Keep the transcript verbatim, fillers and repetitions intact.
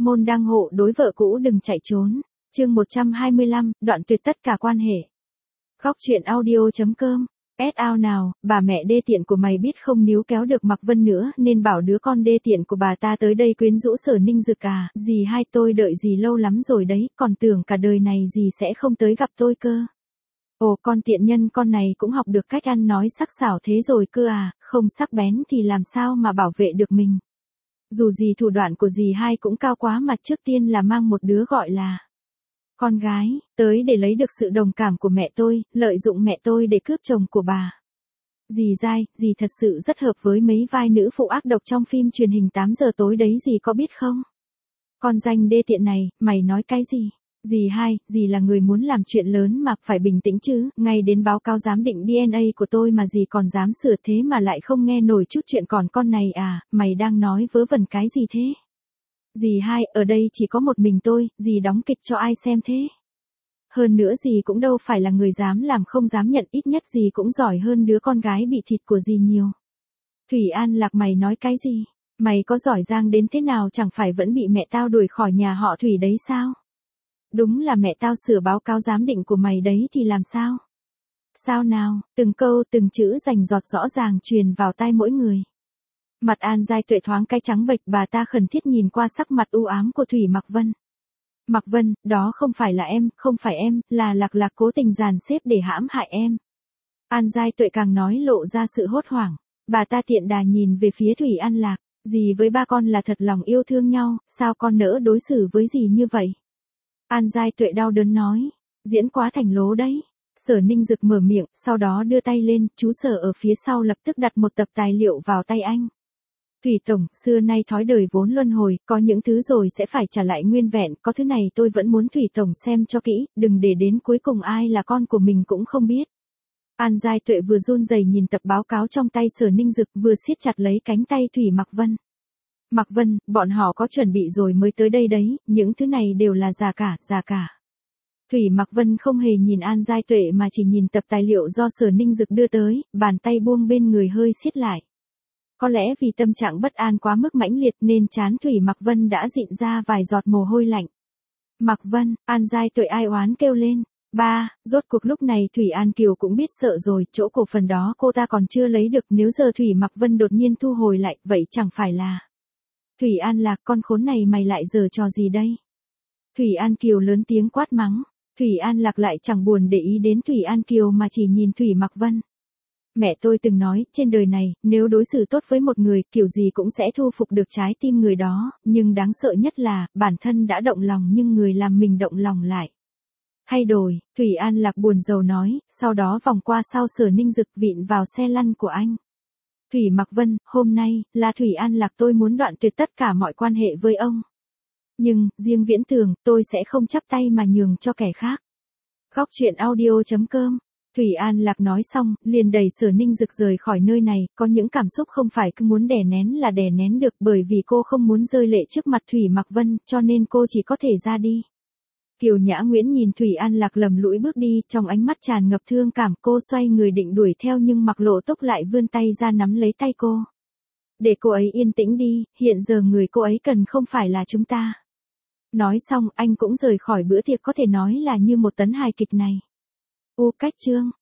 Môn đăng hộ đối vợ cũ đừng chạy trốn. Chương một trăm hai mươi lăm, đoạn tuyệt tất cả quan hệ. Góc truyện audio.com. Ad out nào, bà mẹ đê tiện của mày biết không níu kéo được Mạc Vân nữa nên bảo đứa con đê tiện của bà ta tới đây quyến rũ Sở Ninh Dực à, dì hai tôi đợi dì lâu lắm rồi đấy, còn tưởng cả đời này dì sẽ không tới gặp tôi cơ. Ồ, con tiện nhân con này cũng học được cách ăn nói sắc sảo thế rồi cơ à, không sắc bén thì làm sao mà bảo vệ được mình. Dù gì thủ đoạn của dì hai cũng cao quá mà trước tiên là mang một đứa gọi là con gái, tới để lấy được sự đồng cảm của mẹ tôi, lợi dụng mẹ tôi để cướp chồng của bà. Dì dai, dì thật sự rất hợp với mấy vai nữ phụ ác độc trong phim truyền hình tám giờ tối đấy dì có biết không? Con danh đê tiện này, mày nói cái gì? Dì hai, dì là người muốn làm chuyện lớn mà phải bình tĩnh chứ, ngay đến báo cáo giám định đê en a của tôi mà dì còn dám sửa thế mà lại không nghe nổi chút chuyện còn con này à, mày đang nói vớ vẩn cái gì thế? Dì hai, ở đây chỉ có một mình tôi, dì đóng kịch cho ai xem thế? Hơn nữa dì cũng đâu phải là người dám làm không dám nhận, ít nhất dì cũng giỏi hơn đứa con gái bị thịt của dì nhiều. Thủy An Lạc, mày nói cái gì? Mày có giỏi giang đến thế nào chẳng phải vẫn bị mẹ tao đuổi khỏi nhà họ Thủy đấy sao? Đúng là mẹ tao sửa báo cáo giám định của mày đấy thì làm sao? Sao nào, từng câu từng chữ rành rọt rõ ràng truyền vào tai mỗi người. Mặt An Giai Tuệ thoáng cái trắng bệch, bà ta khẩn thiết nhìn qua sắc mặt u ám của Thủy Mạc Vân. Mạc Vân, đó không phải là em, không phải em, là Lạc Lạc cố tình dàn xếp để hãm hại em. An Giai Tuệ càng nói lộ ra sự hốt hoảng. Bà ta tiện đà nhìn về phía Thủy An Lạc, dì với ba con là thật lòng yêu thương nhau, sao con nỡ đối xử với dì như vậy? An Giai Tuệ đau đớn nói, diễn quá thành lố đấy. Sở Ninh Dực mở miệng, sau đó đưa tay lên, chú Sở ở phía sau lập tức đặt một tập tài liệu vào tay anh. Thủy Tổng, xưa nay thói đời vốn luân hồi, có những thứ rồi sẽ phải trả lại nguyên vẹn, có thứ này tôi vẫn muốn Thủy Tổng xem cho kỹ, đừng để đến cuối cùng ai là con của mình cũng không biết. An Giai Tuệ vừa run rẩy nhìn tập báo cáo trong tay Sở Ninh Dực, vừa siết chặt lấy cánh tay Thủy Mạc Vân. Mạc Vân, bọn họ có chuẩn bị rồi mới tới đây đấy, những thứ này đều là giả cả, giả cả. Thủy Mạc Vân không hề nhìn An Giai Tuệ mà chỉ nhìn tập tài liệu do Sở Ninh Dực đưa tới, bàn tay buông bên người hơi siết lại. Có lẽ vì tâm trạng bất an quá mức mãnh liệt nên trán Thủy Mạc Vân đã dịn ra vài giọt mồ hôi lạnh. Mạc Vân, An Giai Tuệ ai oán kêu lên. Ba, rốt cuộc lúc này Thủy An Kiều cũng biết sợ rồi, chỗ cổ phần đó cô ta còn chưa lấy được, nếu giờ Thủy Mạc Vân đột nhiên thu hồi lại, vậy chẳng phải là... Thủy An Lạc, con khốn này mày lại giở trò gì đây? Thủy An Kiều lớn tiếng quát mắng. Thủy An Lạc lại chẳng buồn để ý đến Thủy An Kiều mà chỉ nhìn Thủy Mạc Vân. Mẹ tôi từng nói, trên đời này, nếu đối xử tốt với một người, kiểu gì cũng sẽ thu phục được trái tim người đó, nhưng đáng sợ nhất là, bản thân đã động lòng nhưng người làm mình động lòng lại. Hay đổi, Thủy An Lạc buồn rầu nói, sau đó vòng qua sau Sở Ninh Dực vịn vào xe lăn của anh. Thủy Mạc Vân, hôm nay, là Thủy An Lạc tôi muốn đoạn tuyệt tất cả mọi quan hệ với ông. Nhưng, riêng Viễn Tường, tôi sẽ không chắp tay mà nhường cho kẻ khác. Góc truyện audio.com. Thủy An Lạc nói xong, liền đẩy Sở Ninh Dực rời khỏi nơi này, có những cảm xúc không phải cứ muốn đè nén là đè nén được, bởi vì cô không muốn rơi lệ trước mặt Thủy Mạc Vân, cho nên cô chỉ có thể ra đi. Kiều Nhã Nguyễn nhìn Thủy An Lạc lầm lũi bước đi, trong ánh mắt tràn ngập thương cảm, cô xoay người định đuổi theo nhưng Mạc Lộ Túc lại vươn tay ra nắm lấy tay cô. Để cô ấy yên tĩnh đi, hiện giờ người cô ấy cần không phải là chúng ta. Nói xong, anh cũng rời khỏi bữa tiệc có thể nói là như một tấn hài kịch này. U cách chương.